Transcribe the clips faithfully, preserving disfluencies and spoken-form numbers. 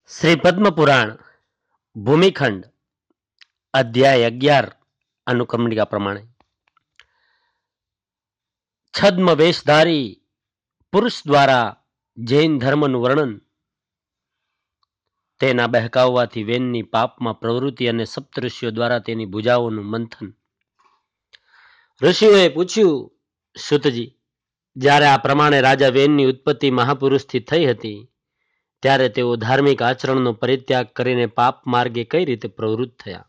શ્રી પદ્મપુરાણ ભૂમિખંડ અધ્યાય અગિયાર અનુક્રમણિકા પ્રમાણે છદ્મ વેશધારી પુરુષ દ્વારા જૈન ધર્મનું વર્ણન, તેના બહેકાવવાથી વેનની પાપમાં પ્રવૃત્તિ અને સપ્તઋષિઓ દ્વારા તેની ભુજાઓનું મંથન. ઋષિઓએ પૂછ્યું, સુતજી, જ્યારે આ પ્રમાણે રાજા વેનની ઉત્પત્તિ મહાપુરુષથી થઈ હતી, ત્યારે તેઓ ધાર્મિક આચરણનો પરિત્યાગ કરીને પાપ માર્ગે કઈ રીતે પ્રવૃત્ત થયા?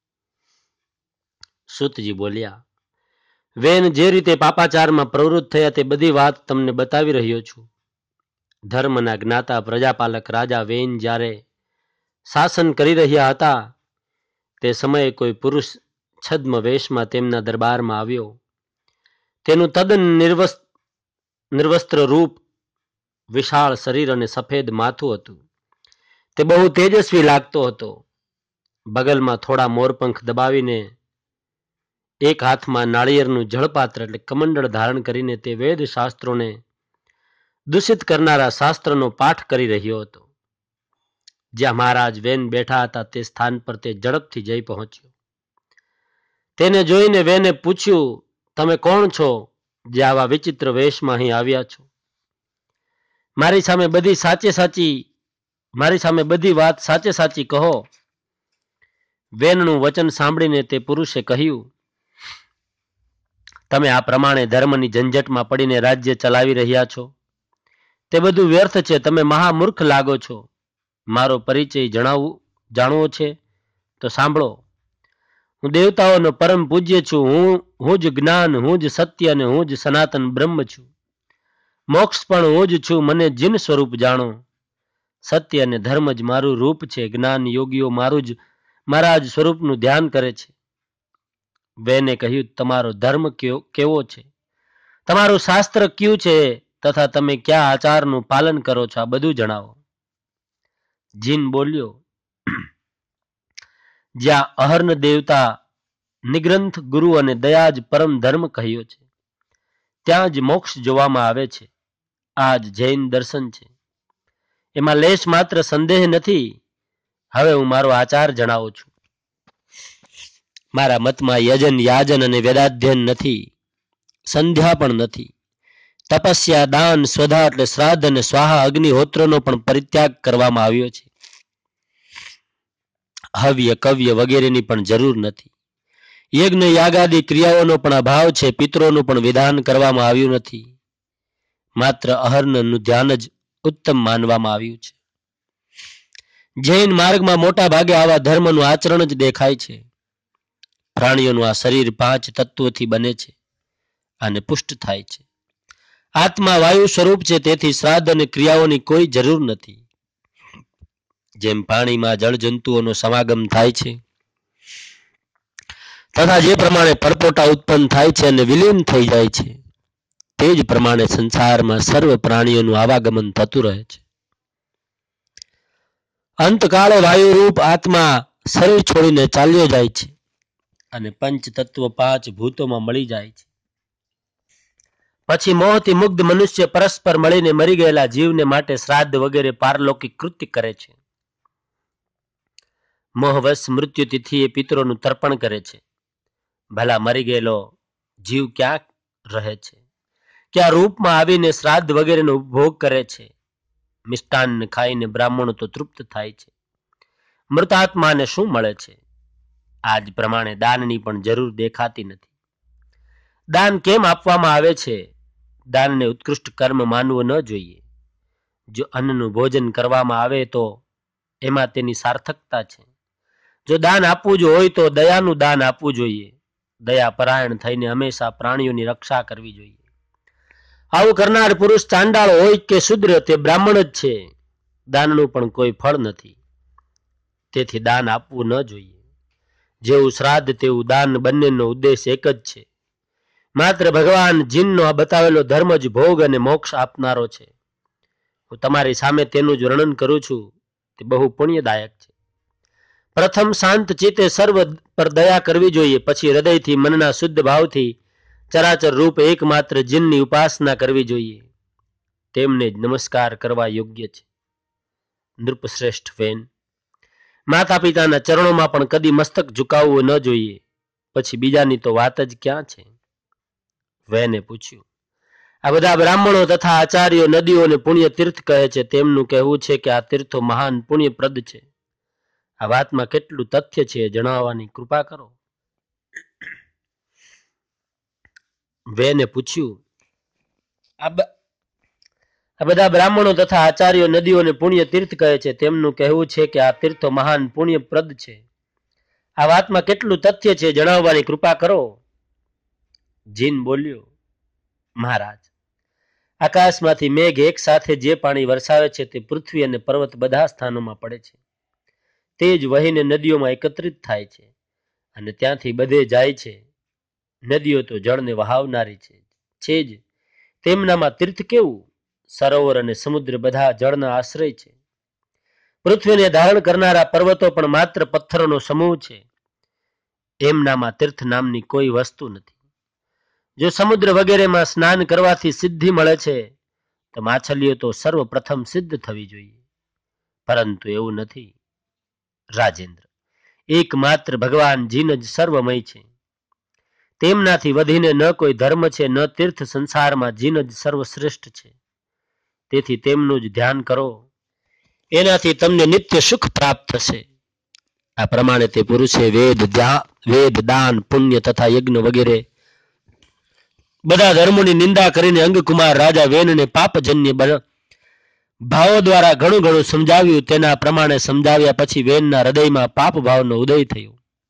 સુતજી બોલ્યા, વેન જે રીતે પાપાચારમાં પ્રવૃત્ત થયા તે બધી વાત તમને બતાવી રહ્યો છું. ધર્મના જ્ઞાતા પ્રજાપાલક રાજા વેન જ્યારે શાસન કરી રહ્યા હતા, તે સમયે કોઈ પુરુષ છદ્મ વેશમાં તેમના દરબારમાં આવ્યો. તેનું તદ્દન નિર્વસ્ત્ર નિર્વસ્ત્ર રૂપ, વિશાળ શરીર અને સફેદ માથું હતું. તે બહુ તેજસ્વી લાગતો હતો. બગલમાં થોડા મોરપંખ દબાવીને એક હાથમાં નાળિયેરનું જળપાત્ર એટલે કમંડળ ધારણ કરીને તે વેદ શાસ્ત્રોને દૂષિત કરનારા શાસ્ત્રનો પાઠ કરી રહ્યો હતો. જ્યાં મહારાજ વેન બેઠા હતા તે સ્થાન પર તે ઝડપથી જઈ પહોંચ્યો. તેને જોઈને વેને પૂછ્યું, તમે કોણ છો જે આવા વિચિત્ર વેશમાં અહીં આવ્યા છો? મારી સામે બધી સાચે સાચી મારી સામે બધી વાત સાચે સાચી કહો. વેનનું વચન સાંભળીને તે પુરુષે કહ્યું, તમે આ પ્રમાણે ધર્મની ઝંઝટમાં પડીને રાજ્ય ચલાવી રહ્યા છો. તે બધું વ્યર્થ છે. તમે મહામૂર્ખ લાગો છો. મારો પરિચય જણાવું જાણવો છે તો સાંભળો. હું દેવતાઓનો પરમ પૂજ્ય છું. હું હું જ જ્ઞાન, હું જ સત્ય અને હું જ સનાતન બ્રહ્મ છું. મોક્ષ પણ હું જ છું. મને જીન સ્વરૂપ જાણો. સત્ય અને ધર્મ જ મારું રૂપ છે. જ્ઞાન યોગીઓ મારું જ મારા જ સ્વરૂપનું ધ્યાન કરે છે. વેને કહ્યું, તમારો ધર્મ કેવો છે? તમારું શાસ્ત્ર કયું છે તથા તમે કયા આચારનું પાલન કરો છો? આ બધું જણાવો. જીન બોલ્યો, જ્યાં અહર્ન દેવતા, નિગ્રંથ ગુરુ અને દયા જ પરમ ધર્મ કહ્યો છે, ત્યાં જ મોક્ષ જોવામાં આવે છે. આ જ જૈન દર્શન છે. એમાં લેશ માત્ર સંદેહ નથી. હવે હું મારો આચાર જણાવું છું. મારા મતમાં યજન, યાજન અને વેદાધ્યન નથી. સંધ્યા પણ નથી. તપસ્યા, દાન, સ્વધા એટલે શ્રાદ્ધ અને સ્વાહા અગ્નિહોત્રનો પણ પરિત્યાગ કરવામાં આવ્યો છે. હવ્ય, કવ્ય વગેરેની પણ જરૂર નથી. યજ્ઞ, યાગાદી ક્રિયાઓનો પણ અભાવ છે. પિતરોનું પણ વિધાન કરવામાં આવ્યું નથી. માત્ર અહર્નનું ધ્યાન જ ઉત્તમ માનવામાં આવ્યું છે. જૈન માર્ગમાં મોટા ભાગે આવા ધર્મનું આચરણ જ દેખાય છે. પ્રાણીઓનું આ શરીર પાંચ તત્વોથી બને છે અને પુષ્ટ થાય છે. આત્મા વાયુ સ્વરૂપ છે. તેથી શ્રાદ્ધ અને ક્રિયાઓની કોઈ જરૂર નથી. જેમ પાણીમાં જળજંતુઓનો સમાગમ થાય છે તથા જે પ્રમાણે પરપોટા ઉત્પન્ન થાય છે અને વિલીન થઈ જાય છે, તે જ પ્રમાણે સંસારમાં સર્વ પ્રાણીઓનું આવાગમન થતું રહે છે. અંતકાળે વાયુરૂપ આત્મા શરીર છોડીને ચાલ્યો જાય છે અને પંચ તત્વ પાંચ ભૂતોમાં મળી જાય છે. પછી મોહથી મુગ્ધ મનુષ્ય પરસ્પર મળીને મરી ગયેલા જીવને માટે શ્રાદ્ધ વગેરે પારલૌકિક કૃત્ય કરે છે. મોહવશ મૃત્યુ તિથિએ પિતરોનું તર્પણ કરે છે. ભલા મરી ગયેલો જીવ ક્યાં રહે છે? ક્યાં રૂપમાં આવીને શ્રાદ્ધ વગેરેનો ઉપભોગ કરે છે. મિષ્ટાન ખાઈને બ્રાહ્મણો તો તૃપ્ત થાય છે. મૃતાત્માને શું મળે છે? આ જ પ્રમાણે દાનની પણ જરૂર દેખાતી નથી. દાન કેમ આપવામાં આવે છે? દાનને ઉત્કૃષ્ટ કર્મ માનવું ન જોઈએ. જો અન્નનું ભોજન કરવામાં આવે તો એમાં તેની સાર્થકતા છે. જો દાન આપવું જ હોય તો દયાનું દાન આપવું જોઈએ. દયા પરાયણ થઈને હંમેશા પ્રાણીઓની રક્ષા કરવી જોઈએ. આવું કરનાર પુરુષ ચાંડાળ હોય કે શુદ્ર, તે બ્રાહ્મણ જ છે. દાનનું પણ કોઈ ફળ નથી. તેથી દાન આપવું ન જોઈએ. જેવું શ્રાદ્ધ તેવું દાન, બંનેનો ઉદ્દેશ એક જ છે. માત્ર ભગવાન જીનનો આ બતાવેલો ધર્મ જ ભોગ અને મોક્ષ આપનારો છે. હું તમારી સામે તેનું જ વર્ણન કરું છું. તે બહુ પુણ્યદાયક છે. પ્રથમ શાંત ચિત્તે સર્વ પર દયા કરવી જોઈએ. પછી હૃદયથી, મનના શુદ્ધ ભાવથી ચરાચર રૂપ એકમાત્ર જીનની ઉપાસના કરવી જોઈએ. તેમને જ નમસ્કાર કરવા યોગ્ય છે. નૃપશ્રેષ્ઠ વેન, માતા પિતાના ચરણોમાં પણ કદી મસ્તક ઝુકાવવું ન જોઈએ, પછી બીજાની તો વાત જ ક્યાં છે? વેને પૂછ્યું, આ બધા બ્રાહ્મણો તથા આચાર્યો નદીઓને પુણ્ય તીર્થ કહે છે. તેમનું કહેવું છે કે આ તીર્થો મહાન પુણ્યપ્રદ છે. આ વાતમાં કેટલું તથ્ય છે જણાવવાની કૃપા કરો. વેને પૂછ્યું, આ બધા બ્રાહ્મણો તથા આચાર્યો નદીઓને પુણ્ય તીર્થ કહે છે. તેમનું કહેવું છે કે આ તીર્થો મહાન પુણ્યપ્રદ છે. આ વાતમાં કેટલું તથ્ય છે જણાવવાની કૃપા કરો. જીન બોલ્યો, મહારાજ, આકાશમાંથી મેઘ એક સાથે જે પાણી વરસાવે છે તે પૃથ્વી અને પર્વત બધા સ્થાનોમાં પડે છે. તે જ વહીને નદીઓમાં એકત્રિત થાય છે અને ત્યાંથી બધે જાય છે. નદીઓ તો જળને વહાવનારી છે છે જ. તેમનામાં તીર્થ કેવું? સરોવર અને સમુદ્ર બધા જળના આશ્રય છે. પૃથ્વીને ધારણ કરનારા પર્વતો પણ માત્ર પથ્થરોનો સમૂહ છે. એમનામાં તીર્થ નામની કોઈ વસ્તુ નથી. જો સમુદ્ર વગેરેમાં સ્નાન કરવાથી સિદ્ધિ મળે છે તો માછલીઓ તો સર્વપ્રથમ સિદ્ધ થવી જોઈએ, પરંતુ એવું નથી. રાજેન્દ્ર, એકમાત્ર ભગવાન જીન જ સર્વમય છે. તેમનાથી વધીને ન કોઈ ધર્મ છે, ન તીર્થ. સંસારમાં જીન જ સર્વશ્રેષ્ઠ છે. તેથી તેમનું જ ધ્યાન કરો, એનાથી તમને નિત્ય સુખ પ્રાપ્ત થશે. આ પ્રમાણે તે પુરુષે વેદ વેદ દાન પુણ્ય તથા યજ્ઞ વગેરે બધા ધર્મોની નિંદા કરીને અંગકુમાર રાજા વેનને પાપજન્ય ભાવો દ્વારા ઘણું ઘણું સમજાવ્યું. તેના પ્રમાણે સમજાવ્યા પછી વેનના હૃદયમાં પાપ ભાવનો ઉદય થયો.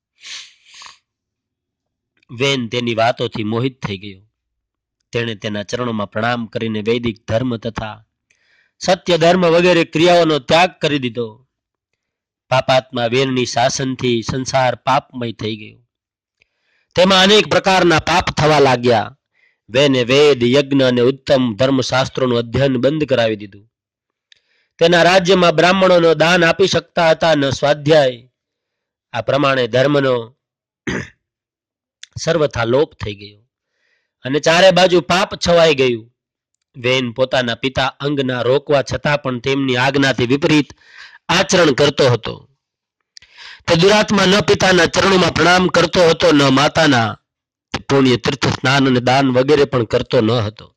વેન તેની વાતોથી મોહિત થઈ ગયો. તેણે તેના ચરણોમાં પ્રણામ કરીને વૈદિક ધર્મ તથા સત્ય ધર્મ વગેરે ક્રિયાઓનો ત્યાગ કરી દીધો. પાપાત્મા વેનની શાસનથી સંસાર પાપમય થઈ ગયો. તેમાં અનેક પ્રકારના પાપ થવા લાગ્યા. વેને વેદ યજ્ઞ અને ઉત્તમ ધર્મશાસ્ત્રોનું અધ્યયન બંધ કરાવી દીધું. તેના રાજ્યમાં બ્રાહ્મણોનો દાન આપી શકતા હતા, ન સ્વાધ્યાય. આ પ્રમાણે ધર્મનો સર્વથા લોપ થઈ ગયો અને ચારે બાજુ પાપ છવાઈ ગયું. વેન પોતાના પિતા અંગના રોકવા છતાં પણ તેમની આજ્ઞાથી વિપરીત આચરણ કરતો હતો. તે દુરાત્મા ન પિતાના ચરણોમાં પ્રણામ કરતો હતો, ન માતાના. પુણ્ય તીર્થ સ્નાન અને દાન વગેરે પણ કરતો ન હતો.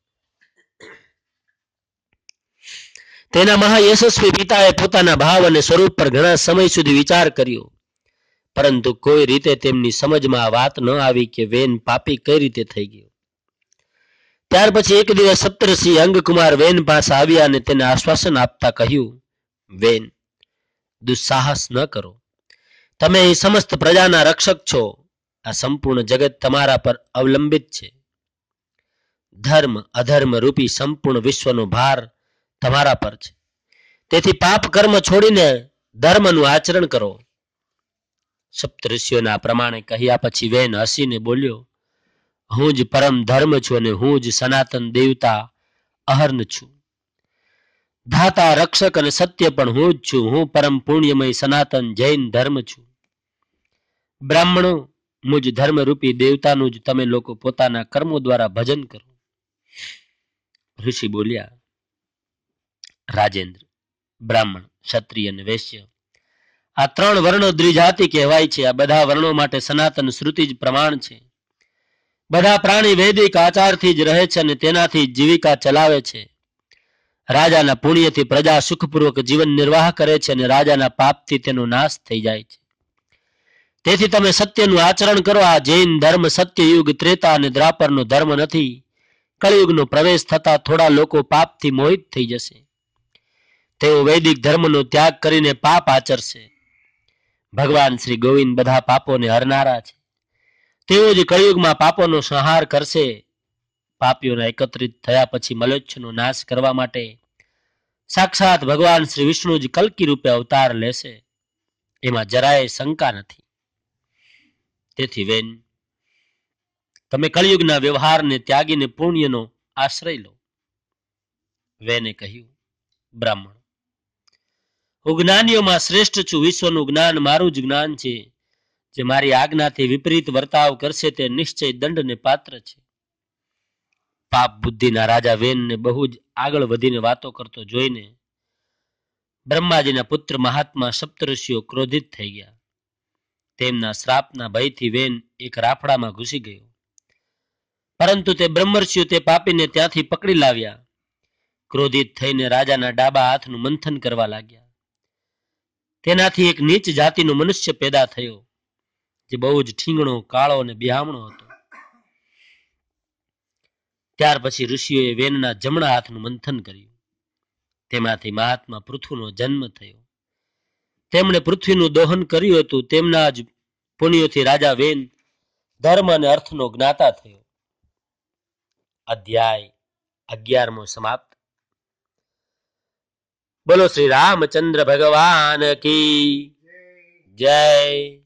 તેના મહાયશસ્વી પિતાએ પોતાના ભાવ અને સ્વરૂપ પર ઘણા સમય સુધી વિચાર કર્યો, પરંતુ કોઈ રીતે તેમની સમજમાં આ વાત ન આવી કે વેન પાપી કઈ રીતે થઈ ગયો. ત્યાર પછી એક દિવસ સપ્તર્ષિ અંગકુમાર વેન પાસે આવ્યા અને તેને આશ્વાસન આપતા કહ્યું, વેન, દુસ્સાહસ ન કરો. તમે અહીં સમસ્ત પ્રજાના રક્ષક છો. આ સંપૂર્ણ જગત તમારા પર અવલંબિત છે. ધર્મ અધર્મ રૂપી સંપૂર્ણ વિશ્વનો ભાર તમારા પર છે. તેથી પાપ કર્મ છોડીને ધર્મનું આચરણ કરો. સપ્તર્ષિઓના પ્રમાણે કહ્યા પછી વેન હસીને બોલ્યો, હું જ પરમ ધર્મ છું અને હું જ સનાતન દેવતા અહર્ન છું. ધાતા રક્ષક અને સત્ય પણ હું જ છું. હું પરમ પુણ્યમય સનાતન જૈન ધર્મ છું. બ્રાહ્મણો, મુજ ધર્મરૂપી દેવતાનું જ તમે લોકો પોતાના કર્મો દ્વારા ભજન કરો. ઋષિ બોલ્યા, રાજેન્દ્ર, બ્રાહ્મણ, ક્ષત્રિય અને વૈશ્ય આ ત્રણ વર્ણો દ્વિજાતિ કહેવાય છે. આ બધા વર્ણો માટે સનાતન શ્રુતિ જ પ્રમાણ છે. બધા પ્રાણી વૈદિક આચારથી જ રહે છે અને તેનાથી જીવિકા ચલાવે છે. રાજાના પુણ્યથી પ્રજા સુખપૂર્વક જીવન નિર્વાહ કરે છે અને રાજાના પાપથી તેનો નાશ થઈ જાય છે. તેથી તમે સત્યનું આચરણ કરો. આ જૈન ધર્મ સત્યયુગ, ત્રેતા અને દ્વાપરનો ધર્મ નથી. કળિયુગનો પ્રવેશ થતા થોડા લોકો પાપથી મોહિત થઈ જશે. તેઓ વૈદિક ધર્મનો ત્યાગ કરીને પાપ આચરશે. ભગવાન શ્રી ગોવિંદ બધા પાપોને હરનારા છે. તેઓ જ કળિયુગમાં પાપોનો સંહાર કરશે. પાપીઓના એકત્રિત થયા પછી મલેચ્છનો નાશ કરવા માટે સાક્ષાત ભગવાન શ્રી વિષ્ણુ જ કલ્કી રૂપે અવતાર લેશે. એમાં જરાય શંકા નથી. તેથી વેન, તમે કળિયુગના વ્યવહારને ત્યાગીને પુણ્યનો આશ્રય લો. વેને કહ્યું, બ્રાહ્મણ, હું જ્ઞાનીઓમાં શ્રેષ્ઠ છું. વિશ્વનું જ્ઞાન મારું જ જ્ઞાન છે. જે મારી આજ્ઞાથી વિપરીત વર્તાવ કરશે તે નિશ્ચય દંડને પાત્ર છે. પાપ બુદ્ધિના રાજા વેનને બહુ જ આગળ વધીને વાતો કરતો જોઈને બ્રહ્માજીના પુત્ર મહાત્મા સપ્તઋષિઓ ક્રોધિત થઈ ગયા. તેમના શ્રાપના ભયથી વેન એક રાફડામાં ઘૂસી ગયો. પરંતુ તે બ્રહ્મર્ષિઓ તે પાપીને ત્યાંથી પકડી લાવ્યા. ક્રોધિત થઈને રાજાના ડાબા હાથનું મંથન કરવા લાગ્યા. તેનાથી એક નીચ જાતિનો મનુષ્ય પેદા થયો, જે બહુ જ ઠીંગણો, કાળો અને બિહામણો હતો. ત્યાર પછી ઋષિઓએ વેનના જમણા હાથનું મંથન કર્યું. તેમાંથી મહાત્મા પૃથુનો જન્મ થયો. તેમણે પૃથ્વીનું દોહન કર્યું હતું. તેમના જ પુણ્યોથી રાજા વેન ધર્મ અને અર્થનો જ્ઞાતા થયો. અધ્યાય અગિયારમો સમાપ્ત. બોલો શ્રી રામચંદ્ર ભગવાન કી જય.